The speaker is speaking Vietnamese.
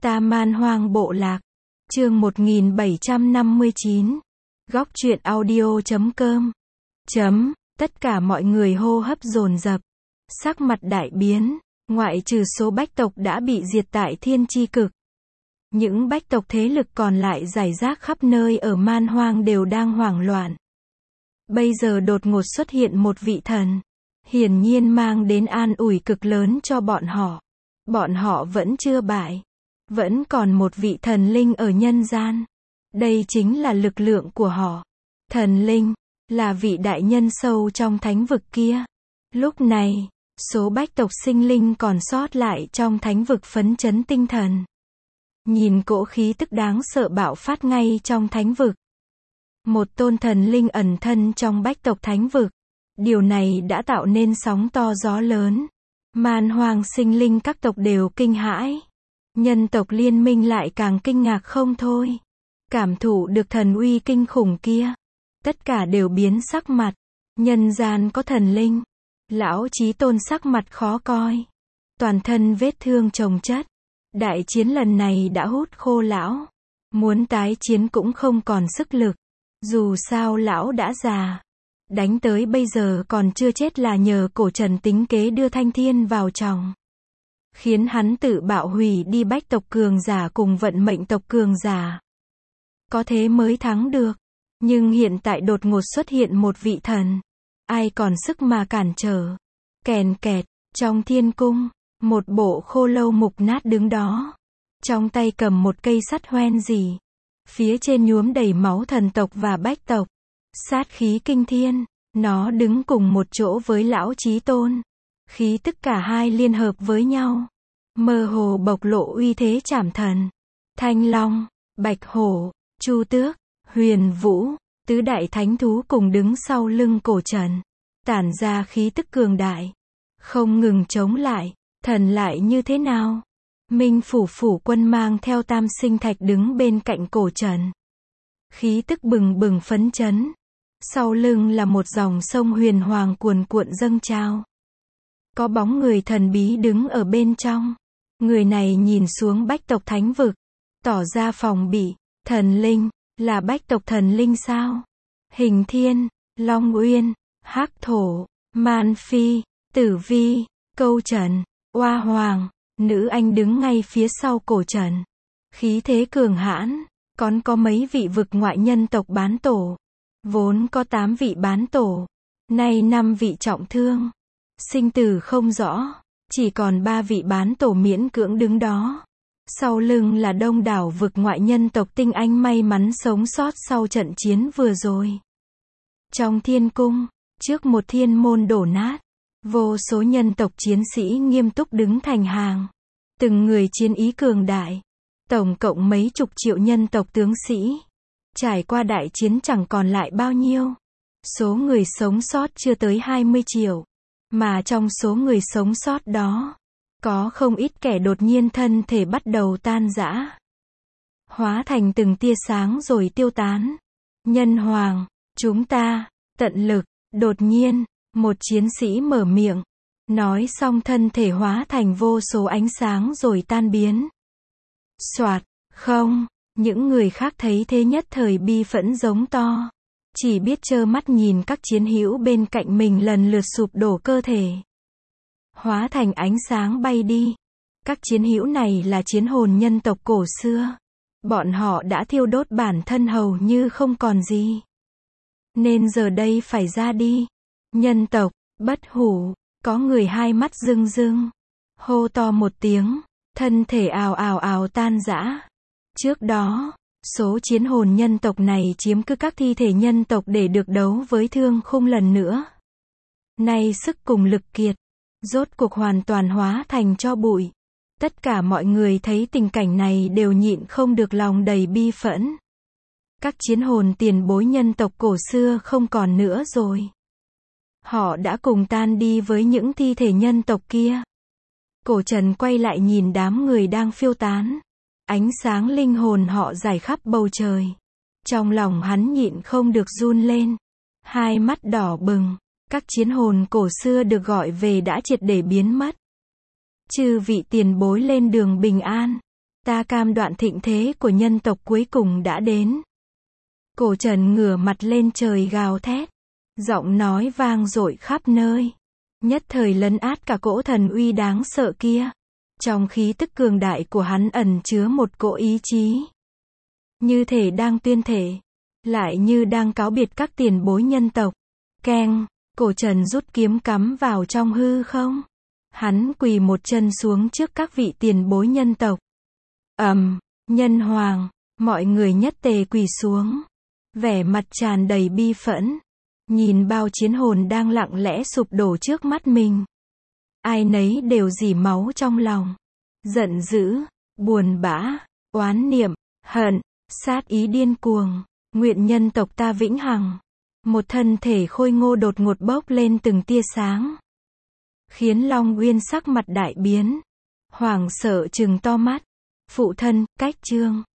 Ta Man Hoang Bộ Lạc. Chương 1759. Góc truyện audio.com. Tất cả mọi người hô hấp dồn dập. Sắc mặt đại biến, ngoại trừ số bách tộc đã bị diệt tại Thiên Chi Cực. Những bách tộc thế lực còn lại rải rác khắp nơi ở Man Hoang đều đang hoảng loạn. Bây giờ đột ngột xuất hiện một vị thần, hiển nhiên mang đến an ủi cực lớn cho bọn họ. Bọn họ vẫn chưa bại. Vẫn còn một vị thần linh ở nhân gian. Đây chính là lực lượng của họ. Thần linh, là vị đại nhân sâu trong thánh vực kia. Lúc này, số bách tộc sinh linh còn sót lại trong thánh vực phấn chấn tinh thần. Nhìn cỗ khí tức đáng sợ bạo phát ngay trong thánh vực. Một tôn thần linh ẩn thân trong bách tộc thánh vực. Điều này đã tạo nên sóng to gió lớn. Man Hoang sinh linh các tộc đều kinh hãi. Nhân tộc liên minh lại càng kinh ngạc không thôi. Cảm thụ được thần uy kinh khủng kia. Tất cả đều biến sắc mặt. Nhân gian có thần linh. Lão Chí Tôn sắc mặt khó coi. Toàn thân vết thương chồng chất. Đại chiến lần này đã hút khô lão. Muốn tái chiến cũng không còn sức lực. Dù sao lão đã già. Đánh tới bây giờ còn chưa chết là nhờ cổ trần tính kế đưa Thanh Thiên vào trong. Khiến hắn tự bạo hủy đi bách tộc cường giả cùng vận mệnh tộc cường giả. Có thế mới thắng được. Nhưng hiện tại đột ngột xuất hiện một vị thần. Ai còn sức mà cản trở. Kèn kẹt, trong thiên cung, một bộ khô lâu mục nát đứng đó. Trong tay cầm một cây sắt hoen rỉ. Phía trên nhuốm đầy máu thần tộc và bách tộc. Sát khí kinh thiên, nó đứng cùng một chỗ với Lão Chí Tôn. Khí tức cả hai liên hợp với nhau. Mơ hồ bộc lộ uy thế trảm thần. Thanh Long, Bạch Hổ, Chu Tước, Huyền Vũ, tứ đại thánh thú cùng đứng sau lưng cổ trần. Tản ra khí tức cường đại. Không ngừng chống lại, thần lại như thế nào? Minh Phủ Phủ Quân mang theo Tam Sinh Thạch đứng bên cạnh cổ trần. Khí tức bừng bừng phấn chấn. Sau lưng là một dòng sông huyền hoàng cuồn cuộn dâng trào. Có bóng người thần bí đứng ở bên trong. Người này nhìn xuống bách tộc thánh vực. Tỏ ra phòng bị. Thần linh, là bách tộc thần linh sao? Hình Thiên, Long Uyên, Hắc Thổ, Man Phi, Tử Vi, Câu Trần, Oa Hoàng, nữ anh đứng ngay phía sau cổ trần. Khí thế cường hãn, còn có mấy vị vực ngoại nhân tộc bán tổ. Vốn có 8 vị bán tổ, nay 5 vị trọng thương. Sinh tử không rõ, chỉ còn 3 vị bán tổ miễn cưỡng đứng đó. Sau lưng là đông đảo vực ngoại nhân tộc tinh anh may mắn sống sót sau trận chiến vừa rồi. Trong thiên cung, trước một thiên môn đổ nát, vô số nhân tộc chiến sĩ nghiêm túc đứng thành hàng. Từng người chiến ý cường đại. Tổng cộng mấy chục triệu nhân tộc tướng sĩ. Trải qua đại chiến chẳng còn lại bao nhiêu. Số người sống sót chưa tới 20 triệu. Mà trong số người sống sót đó, có không ít kẻ đột nhiên thân thể bắt đầu tan rã. Hóa thành từng tia sáng rồi tiêu tán. Nhân hoàng, chúng ta, tận lực. Đột nhiên, một chiến sĩ mở miệng. Nói xong thân thể hóa thành vô số ánh sáng rồi tan biến. Soạt, không, những người khác thấy thế nhất thời bi phẫn giống to. Chỉ biết trơ mắt nhìn các chiến hữu bên cạnh mình lần lượt sụp đổ cơ thể. Hóa thành ánh sáng bay đi. Các chiến hữu này là chiến hồn nhân tộc cổ xưa. Bọn họ đã thiêu đốt bản thân hầu như không còn gì. Nên giờ đây phải ra đi. Nhân tộc, bất hủ, có người hai mắt rưng rưng. Hô to một tiếng, thân thể ào ào ào tan rã. Trước đó, số chiến hồn nhân tộc này chiếm cứ các thi thể nhân tộc để được đấu với Thương Khung lần nữa. Nay sức cùng lực kiệt, rốt cuộc hoàn toàn hóa thành tro bụi. Tất cả mọi người thấy tình cảnh này đều nhịn không được lòng đầy bi phẫn. Các chiến hồn tiền bối nhân tộc cổ xưa không còn nữa rồi. Họ đã cùng tan đi với những thi thể nhân tộc kia. Cổ trần quay lại nhìn đám người đang phiêu tán. Ánh sáng linh hồn họ rải khắp bầu trời. Trong lòng hắn nhịn không được run lên. Hai mắt đỏ bừng. Các chiến hồn cổ xưa được gọi về đã triệt để biến mất. Chư vị tiền bối lên đường bình an. Ta cam đoan thịnh thế của nhân tộc cuối cùng đã đến. Cổ Trần ngửa mặt lên trời gào thét. Giọng nói vang dội khắp nơi. Nhất thời lấn át cả cỗ thần uy đáng sợ kia. Trong khí tức cường đại của hắn ẩn chứa một cỗ ý chí. Như thể đang tuyên thể. Lại như đang cáo biệt các tiền bối nhân tộc. Keng, Cổ Trần rút kiếm cắm vào trong hư không. Hắn quỳ một chân xuống trước các vị tiền bối nhân tộc. Nhân hoàng, mọi người nhất tề quỳ xuống. Vẻ mặt tràn đầy bi phẫn. Nhìn bao chiến hồn đang lặng lẽ sụp đổ trước mắt mình. Ai nấy đều rỉ máu trong lòng. Giận dữ, buồn bã, oán niệm, hận, sát ý điên cuồng. Nguyện nhân tộc ta vĩnh hằng. Một thân thể khôi ngô đột ngột bốc lên từng tia sáng. Khiến Long Uyên sắc mặt đại biến. Hoảng sợ trừng to mắt. Phụ thân, cách trương.